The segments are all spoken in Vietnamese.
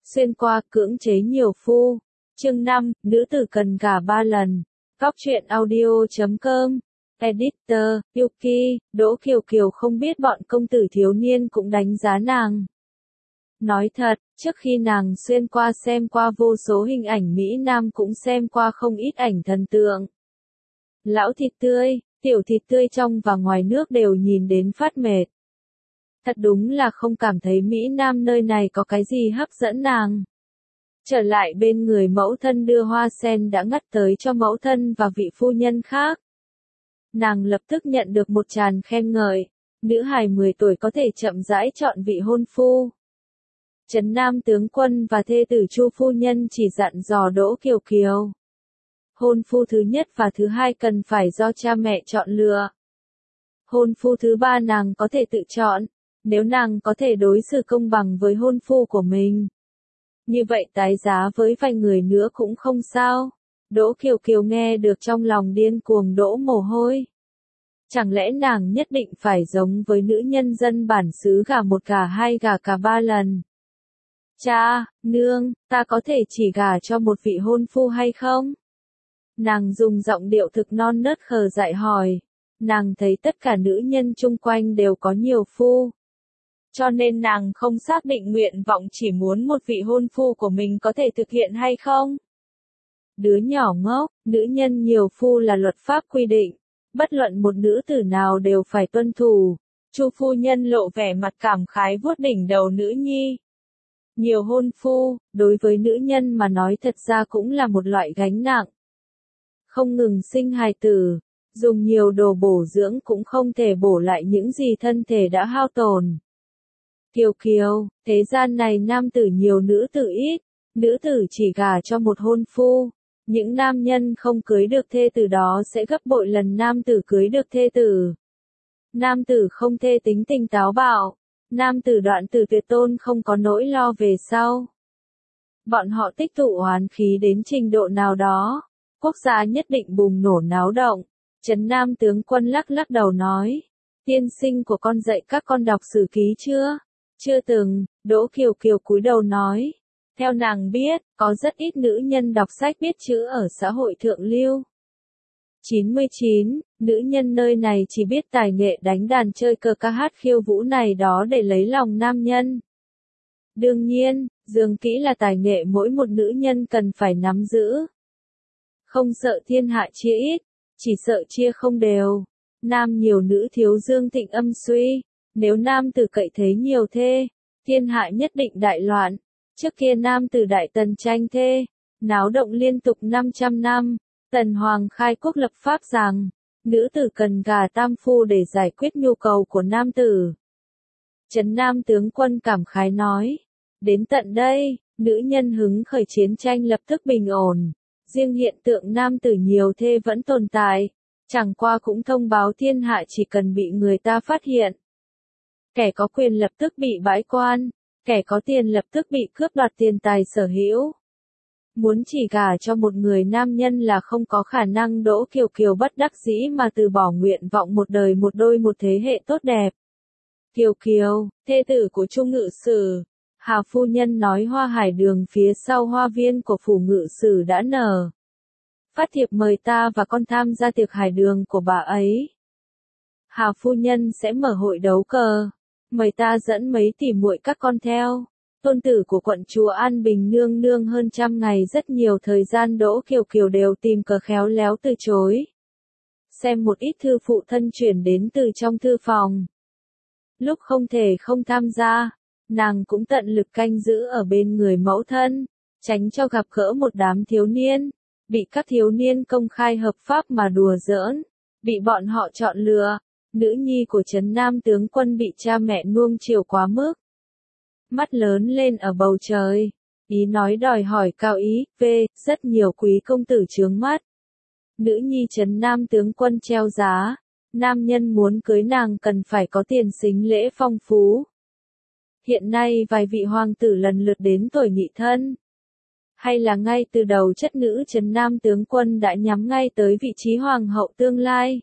xuyên qua cưỡng chế nhiều phu. Chương 5, nữ tử cần gả 3 lần. Góc truyện audio.com. Editor, Yuki, Đỗ Kiều Kiều không biết bọn công tử thiếu niên cũng đánh giá nàng. Nói thật, trước khi nàng xuyên qua xem qua vô số hình ảnh Mỹ Nam cũng xem qua không ít ảnh thần tượng. Lão thịt tươi, tiểu thịt tươi trong và ngoài nước đều nhìn đến phát mệt. Thật đúng là không cảm thấy Mỹ Nam nơi này có cái gì hấp dẫn nàng. Trở lại bên người mẫu thân đưa hoa sen đã ngắt tới cho mẫu thân và vị phu nhân khác. Nàng lập tức nhận được một tràng khen ngợi, nữ hài 10 tuổi có thể chậm rãi chọn vị hôn phu. Trấn Nam tướng quân và thê tử Chu phu nhân chỉ dặn dò Đỗ Kiều Kiều. Hôn phu thứ nhất và thứ hai cần phải do cha mẹ chọn lựa. Hôn phu thứ ba nàng có thể tự chọn, nếu nàng có thể đối xử công bằng với hôn phu của mình. Như vậy tái giá với vài người nữa cũng không sao. Đỗ Kiều Kiều nghe được trong lòng điên cuồng đổ mồ hôi. Chẳng lẽ nàng nhất định phải giống với nữ nhân dân bản xứ gả một gả hai gả cả 3 lần? Cha, nương, ta có thể chỉ gả cho một vị hôn phu hay không? Nàng dùng giọng điệu thực non nớt khờ dại hỏi. Nàng thấy tất cả nữ nhân chung quanh đều có nhiều phu. Cho nên nàng không xác định nguyện vọng chỉ muốn một vị hôn phu của mình có thể thực hiện hay không. Đứa nhỏ ngốc, nữ nhân nhiều phu là luật pháp quy định. Bất luận một nữ tử nào đều phải tuân thủ. Chu phu nhân lộ vẻ mặt cảm khái vuốt đỉnh đầu nữ nhi. Nhiều hôn phu, đối với nữ nhân mà nói thật ra cũng là một loại gánh nặng. Không ngừng sinh hài tử, dùng nhiều đồ bổ dưỡng cũng không thể bổ lại những gì thân thể đã hao tổn. Kiều Kiều, thế gian này nam tử nhiều nữ tử ít, nữ tử chỉ gả cho một hôn phu. Những nam nhân không cưới được thê tử đó sẽ gấp bội lần nam tử cưới được thê tử. Nam tử không thê tính tình táo bạo, nam tử đoạn tử tuyệt tôn không có nỗi lo về sau. Bọn họ tích tụ oán khí đến trình độ nào đó, quốc gia nhất định bùng nổ náo động. Trấn Nam tướng quân lắc lắc đầu nói, tiên sinh của con dạy các con đọc sử ký chưa? Chưa từng. Đỗ Kiều Kiều cúi đầu nói. Theo nàng biết, có rất ít nữ nhân đọc sách biết chữ ở xã hội thượng lưu. 99, nữ nhân nơi này chỉ biết tài nghệ đánh đàn chơi cờ ca hát khiêu vũ này đó để lấy lòng nam nhân. Đương nhiên, dường kỹ là tài nghệ mỗi một nữ nhân cần phải nắm giữ. Không sợ thiên hạ chia ít, chỉ sợ chia không đều. Nam nhiều nữ thiếu dương thịnh âm suy, nếu nam tử cậy thế nhiều thê, thiên hạ nhất định đại loạn. Trước kia nam tử đại tần tranh thê, náo động liên tục 500 năm, tần hoàng khai quốc lập pháp rằng, nữ tử cần gả tam phu để giải quyết nhu cầu của nam tử. Trấn Nam tướng quân cảm khái nói, đến tận đây, nữ nhân hứng khởi chiến tranh lập tức bình ổn, riêng hiện tượng nam tử nhiều thê vẫn tồn tại, chẳng qua cũng thông báo thiên hạ chỉ cần bị người ta phát hiện. Kẻ có quyền lập tức bị bãi quan. Kẻ có tiền lập tức bị cướp đoạt tiền tài sở hữu. Muốn chỉ gả cho một người nam nhân là không có khả năng. Đỗ Kiều Kiều bất đắc dĩ mà từ bỏ nguyện vọng một đời một đôi một thế hệ tốt đẹp. Kiều Kiều, thê tử của Chu ngự sử. Hà phu nhân nói hoa hải đường phía sau hoa viên của phủ ngự sử đã nở. Phát thiệp mời ta và con tham gia tiệc hải đường của bà ấy. Hà phu nhân sẽ mở hội đấu cờ. Mời ta dẫn mấy tỷ muội các con theo. Tôn tử của quận chúa An Bình nương nương hơn 100 ngày rất nhiều thời gian. Đỗ Kiều Kiều đều tìm cớ khéo léo từ chối. Xem một ít thư phụ thân chuyển đến từ trong thư phòng. Lúc không thể không tham gia, nàng cũng tận lực canh giữ ở bên người mẫu thân, tránh cho gặp gỡ một đám thiếu niên, bị các thiếu niên công khai hợp pháp mà đùa giỡn, bị bọn họ chọn lựa. Nữ nhi của Trấn Nam tướng quân bị cha mẹ nuông chiều quá mức. Mắt lớn lên ở bầu trời. Ý nói đòi hỏi cao ý, rất nhiều quý công tử chướng mắt. Nữ nhi Trấn Nam tướng quân treo giá. Nam nhân muốn cưới nàng cần phải có tiền sính lễ phong phú. Hiện nay vài vị hoàng tử lần lượt đến tuổi nghị thân. Hay là ngay từ đầu chất nữ Trấn Nam tướng quân đã nhắm ngay tới vị trí hoàng hậu tương lai.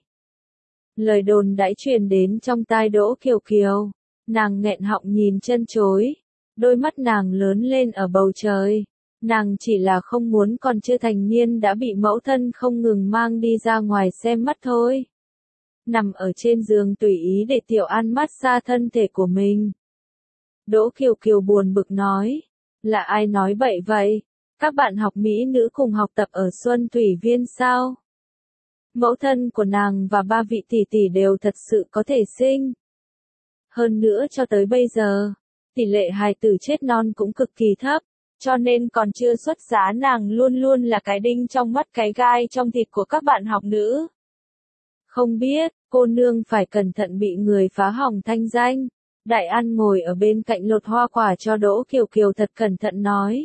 Lời đồn đãi truyền đến trong tai Đỗ Kiều Kiều, nàng nghẹn họng nhìn chân chối. đôi mắt nàng lớn lên ở bầu trời. Nàng chỉ là không muốn còn chưa thành niên đã bị mẫu thân không ngừng mang đi ra ngoài xem mắt thôi. Nằm ở trên giường tùy ý để Tiểu An massage thân thể của mình. Đỗ Kiều Kiều buồn bực nói, là ai nói bậy vậy? Các bạn học mỹ nữ cùng học tập ở Xuân Thủy Viên sao? Mẫu thân của nàng và ba vị tỷ tỷ đều thật sự có thể sinh. Hơn nữa cho tới bây giờ, tỷ lệ hài tử chết non cũng cực kỳ thấp, cho nên còn chưa xuất giá nàng luôn luôn là cái đinh trong mắt cái gai trong thịt của các bạn học nữ. Không biết, cô nương phải cẩn thận bị người phá hỏng thanh danh. Đại An ngồi ở bên cạnh lột hoa quả cho Đỗ Kiều Kiều thật cẩn thận nói.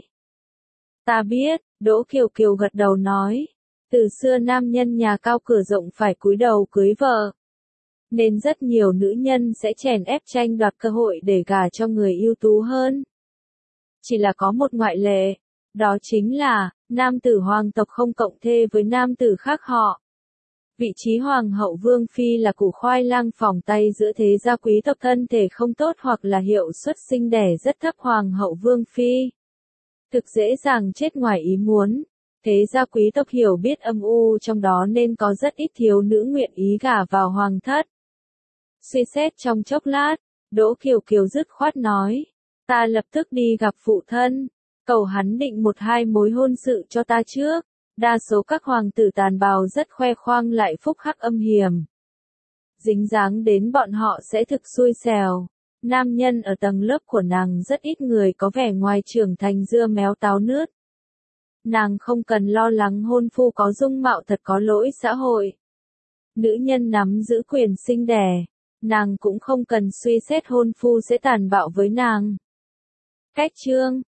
Ta biết, Đỗ Kiều Kiều gật đầu nói. Từ xưa nam nhân nhà cao cửa rộng phải cúi đầu cưới vợ. Nên rất nhiều nữ nhân sẽ chèn ép tranh đoạt cơ hội để gả cho người ưu tú hơn. Chỉ là có một ngoại lệ, đó chính là, nam tử hoàng tộc không cộng thê với nam tử khác họ. Vị trí hoàng hậu vương phi là củ khoai lang phỏng tay giữa thế gia quý tộc thân thể không tốt hoặc là hiệu suất sinh đẻ rất thấp hoàng hậu vương phi. Thực dễ dàng chết ngoài ý muốn. Thế gia quý tộc hiểu biết âm u trong đó nên có rất ít thiếu nữ nguyện ý gả vào hoàng thất. Suy xét trong chốc lát, Đỗ Kiều Kiều dứt khoát nói, ta lập tức đi gặp phụ thân, cầu hắn định một hai mối hôn sự cho ta trước. Đa số các hoàng tử tàn bạo rất khoe khoang lại phúc hắc âm hiểm. Dính dáng đến bọn họ sẽ thực xui xẻo. Nam nhân ở tầng lớp của nàng rất ít người có vẻ ngoài trưởng thành dưa méo táo nứt. Nàng không cần lo lắng hôn phu có dung mạo thật có lỗi xã hội. Nữ nhân nắm giữ quyền sinh đẻ, nàng cũng không cần suy xét hôn phu sẽ tàn bạo với nàng. Cách chương